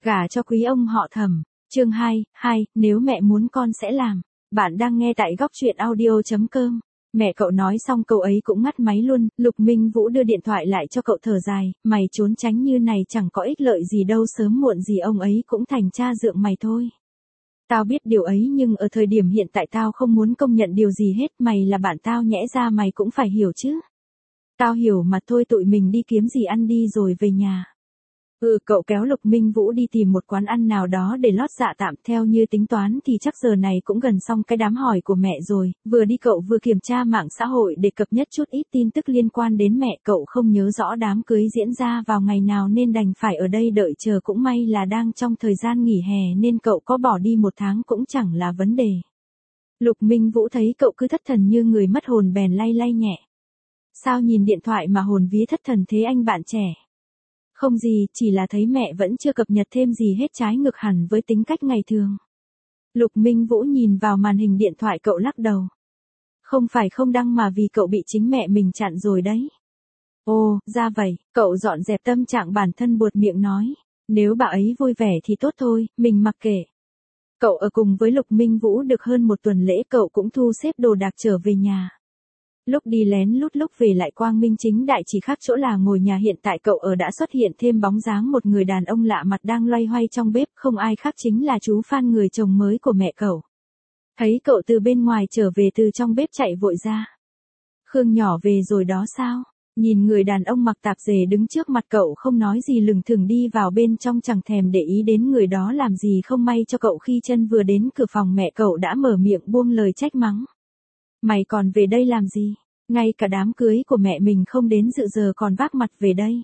Gả cho quý ông họ Thẩm. Chương 2, nếu mẹ muốn con sẽ làm. Bạn đang nghe tại góc truyện audio.com. Mẹ cậu nói xong cậu ấy cũng ngắt máy luôn. Lục Minh Vũ đưa điện thoại lại cho cậu, thở dài, mày trốn tránh như này chẳng có ích lợi gì đâu, sớm muộn gì ông ấy cũng thành cha dượng mày thôi. Tao biết điều ấy nhưng ở thời điểm hiện tại tao không muốn công nhận điều gì hết, mày là bạn tao nhẽ ra mày cũng phải hiểu chứ. Tao hiểu mà, thôi tụi mình đi kiếm gì ăn đi rồi về nhà. Cậu kéo Lục Minh Vũ đi tìm một quán ăn nào đó để lót dạ tạm. Theo như tính toán thì chắc giờ này cũng gần xong cái đám hỏi của mẹ rồi. Vừa đi cậu vừa kiểm tra mạng xã hội để cập nhật chút ít tin tức liên quan đến mẹ. Cậu không nhớ rõ đám cưới diễn ra vào ngày nào nên đành phải ở đây đợi chờ, cũng may là đang trong thời gian nghỉ hè nên cậu có bỏ đi một tháng cũng chẳng là vấn đề. Lục Minh Vũ thấy cậu cứ thất thần như người mất hồn bèn lay lay nhẹ. Sao nhìn điện thoại mà hồn vía thất thần thế anh bạn trẻ? Không gì, chỉ là thấy mẹ vẫn chưa cập nhật thêm gì hết, trái ngược hẳn với tính cách ngày thường. Lục Minh Vũ nhìn vào màn hình điện thoại cậu lắc đầu. Không phải không đăng mà vì cậu bị chính mẹ mình chặn rồi đấy. Ồ, ra vậy, cậu dọn dẹp tâm trạng bản thân buột miệng nói. Nếu bà ấy vui vẻ thì tốt thôi, mình mặc kệ. Cậu ở cùng với Lục Minh Vũ được hơn một tuần lễ, cậu cũng thu xếp đồ đạc trở về nhà. Lúc đi lén lút lúc về lại quang minh chính đại, chỉ khác chỗ là ngôi nhà hiện tại cậu ở đã xuất hiện thêm bóng dáng một người đàn ông lạ mặt đang loay hoay trong bếp, không ai khác chính là chú Phan, người chồng mới của mẹ cậu. Thấy cậu từ bên ngoài trở về, từ trong bếp chạy vội ra. Khương nhỏ về rồi đó sao? Nhìn người đàn ông mặc tạp dề đứng trước mặt cậu không nói gì lừng thừng đi vào bên trong, chẳng thèm để ý đến người đó làm gì. Không may cho cậu, khi chân vừa đến cửa phòng mẹ cậu đã mở miệng buông lời trách mắng. Mày còn về đây làm gì? Ngay cả đám cưới của mẹ mình không đến dự giờ còn vác mặt về đây.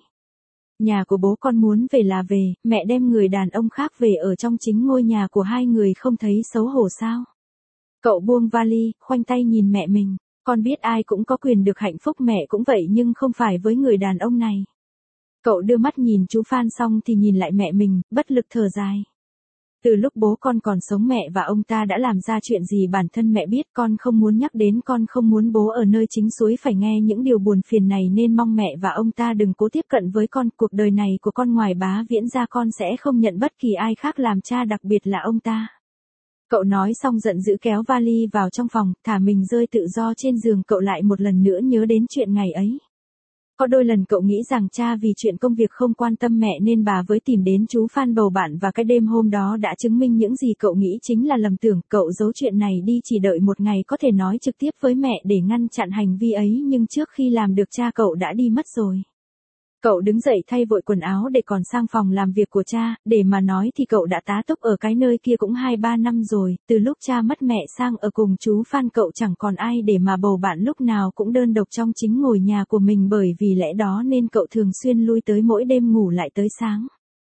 Nhà của bố con muốn về là về, mẹ đem người đàn ông khác về ở trong chính ngôi nhà của hai người, không thấy xấu hổ sao? Cậu buông vali, khoanh tay nhìn mẹ mình. Con biết ai cũng có quyền được hạnh phúc, mẹ cũng vậy, nhưng không phải với người đàn ông này. Cậu đưa mắt nhìn chú Phan xong thì nhìn lại mẹ mình, bất lực thở dài. Từ lúc bố con còn sống, mẹ và ông ta đã làm ra chuyện gì bản thân mẹ biết, con không muốn nhắc đến, con không muốn bố ở nơi chính suối phải nghe những điều buồn phiền này, nên mong mẹ và ông ta đừng cố tiếp cận với con. Cuộc đời này của con ngoài bá Viễn ra, con sẽ không nhận bất kỳ ai khác làm cha, đặc biệt là ông ta. Cậu nói xong giận dữ kéo vali vào trong phòng, thả mình rơi tự do trên giường. Cậu lại một lần nữa nhớ đến chuyện ngày ấy. Có đôi lần cậu nghĩ rằng cha vì chuyện công việc không quan tâm mẹ nên bà với tìm đến chú Phan bầu bạn, và cái đêm hôm đó đã chứng minh những gì cậu nghĩ chính là lầm tưởng. Cậu giấu chuyện này đi, chỉ đợi một ngày có thể nói trực tiếp với mẹ để ngăn chặn hành vi ấy, nhưng trước khi làm được, cha cậu đã đi mất rồi. Cậu đứng dậy thay vội quần áo để còn sang phòng làm việc của cha. Để mà nói thì cậu đã tá túc ở cái nơi kia cũng 2-3 năm rồi. Từ lúc cha mất, mẹ sang ở cùng chú Phan, cậu chẳng còn ai để mà bầu bạn, lúc nào cũng đơn độc trong chính ngôi nhà của mình. Bởi vì lẽ đó nên cậu thường xuyên lui tới, mỗi đêm ngủ lại tới sáng.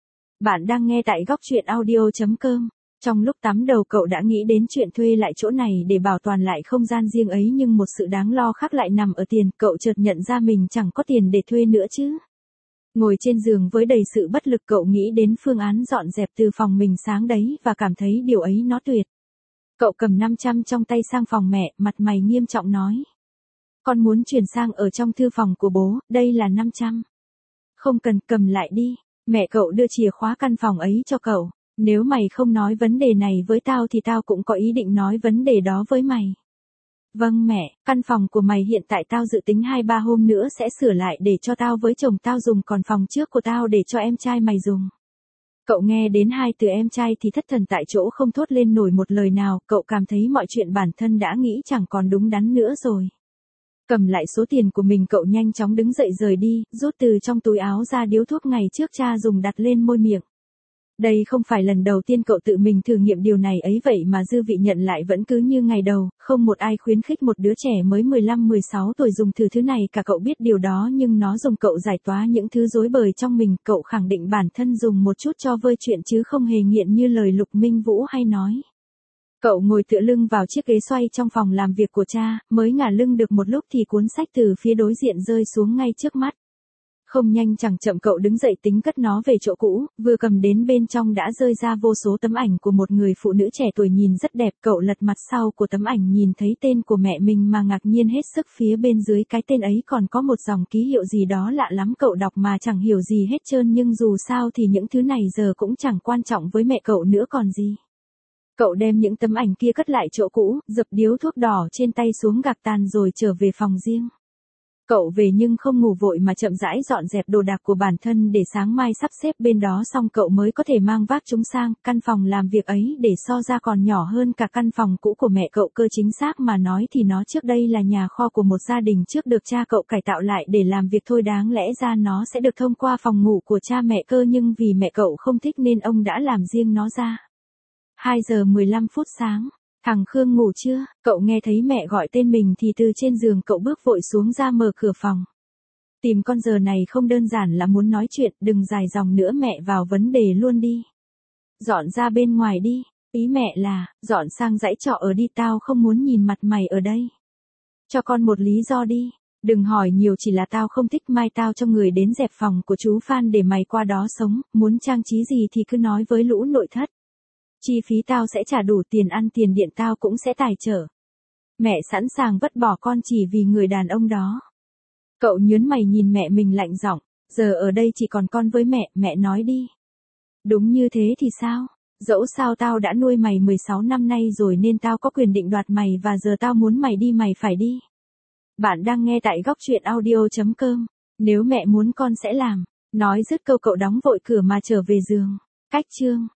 Bạn đang nghe tại góc truyện audio.com. Trong lúc tắm đầu cậu đã nghĩ đến chuyện thuê lại chỗ này để bảo toàn lại không gian riêng ấy, nhưng một sự đáng lo khác lại nằm ở tiền. Cậu chợt nhận ra mình chẳng có tiền để thuê nữa chứ. Ngồi trên giường với đầy sự bất lực, cậu nghĩ đến phương án dọn dẹp từ phòng mình sáng đấy và cảm thấy điều ấy nó tuyệt. Cậu cầm 500 trong tay sang phòng mẹ, mặt mày nghiêm trọng nói. Con muốn chuyển sang ở trong thư phòng của bố, đây là 500. Không cần, cầm lại đi. Mẹ cậu đưa chìa khóa căn phòng ấy cho cậu. Nếu mày không nói vấn đề này với tao thì tao cũng có ý định nói vấn đề đó với mày. Vâng mẹ, căn phòng của mày hiện tại tao dự tính 2-3 hôm nữa sẽ sửa lại để cho tao với chồng tao dùng, còn phòng trước của tao để cho em trai mày dùng. Cậu nghe đến hai từ em trai thì thất thần tại chỗ, không thốt lên nổi một lời nào. Cậu cảm thấy mọi chuyện bản thân đã nghĩ chẳng còn đúng đắn nữa rồi. Cầm lại số tiền của mình, cậu nhanh chóng đứng dậy rời đi, rút từ trong túi áo ra điếu thuốc ngày trước cha dùng đặt lên môi miệng. Đây không phải lần đầu tiên cậu tự mình thử nghiệm điều này ấy, vậy mà dư vị nhận lại vẫn cứ như ngày đầu. Không một ai khuyến khích một đứa trẻ mới 15-16 tuổi dùng thử thứ này cả. Cậu biết điều đó nhưng nó dùng cậu giải tỏa những thứ rối bời trong mình. Cậu khẳng định bản thân dùng một chút cho vơi chuyện chứ không hề nghiện như lời Lục Minh Vũ hay nói. Cậu ngồi tựa lưng vào chiếc ghế xoay trong phòng làm việc của cha, mới ngả lưng được một lúc thì cuốn sách từ phía đối diện rơi xuống ngay trước mắt. Không nhanh chẳng chậm cậu đứng dậy tính cất nó về chỗ cũ, vừa cầm đến bên trong đã rơi ra vô số tấm ảnh của một người phụ nữ trẻ tuổi nhìn rất đẹp. Cậu lật mặt sau của tấm ảnh nhìn thấy tên của mẹ mình mà ngạc nhiên hết sức, phía bên dưới cái tên ấy còn có một dòng ký hiệu gì đó lạ lắm, cậu đọc mà chẳng hiểu gì hết trơn, nhưng dù sao thì những thứ này giờ cũng chẳng quan trọng với mẹ cậu nữa còn gì. Cậu đem những tấm ảnh kia cất lại chỗ cũ, dập điếu thuốc đỏ trên tay xuống gạc tàn rồi trở về phòng riêng. Cậu về nhưng không ngủ vội mà chậm rãi dọn dẹp đồ đạc của bản thân để sáng mai sắp xếp bên đó xong cậu mới có thể mang vác chúng sang. Căn phòng làm việc ấy để so ra còn nhỏ hơn cả căn phòng cũ của mẹ cậu cơ, chính xác mà nói thì nó trước đây là nhà kho của một gia đình trước được cha cậu cải tạo lại để làm việc thôi, đáng lẽ ra nó sẽ được thông qua phòng ngủ của cha mẹ cơ, nhưng vì mẹ cậu không thích nên ông đã làm riêng nó ra. 2 giờ 15 phút sáng. Thằng Khương ngủ chưa? Cậu nghe thấy mẹ gọi tên mình thì từ trên giường cậu bước vội xuống ra mở cửa phòng. Tìm con giờ này không đơn giản là muốn nói chuyện, đừng dài dòng nữa, mẹ vào vấn đề luôn đi. Dọn ra bên ngoài đi. Ý mẹ là, dọn sang dãy trọ ở đi, tao không muốn nhìn mặt mày ở đây. Cho con một lý do đi. Đừng hỏi nhiều, chỉ là tao không thích, mai tao cho người đến dẹp phòng của chú Phan để mày qua đó sống, muốn trang trí gì thì cứ nói với lũ nội thất. Chi phí tao sẽ trả đủ, tiền ăn tiền điện tao cũng sẽ tài trợ. Mẹ sẵn sàng vứt bỏ con chỉ vì người đàn ông đó. Cậu nhớn mày nhìn mẹ mình lạnh giọng, giờ ở đây chỉ còn con với mẹ, mẹ nói đi. Đúng như thế thì sao? Dẫu sao tao đã nuôi mày 16 năm nay rồi nên tao có quyền định đoạt mày, và giờ tao muốn mày đi mày phải đi. Bạn đang nghe tại góc truyện audio.com. Nếu mẹ muốn con sẽ làm. Nói dứt câu cậu đóng vội cửa mà trở về giường. Cách chương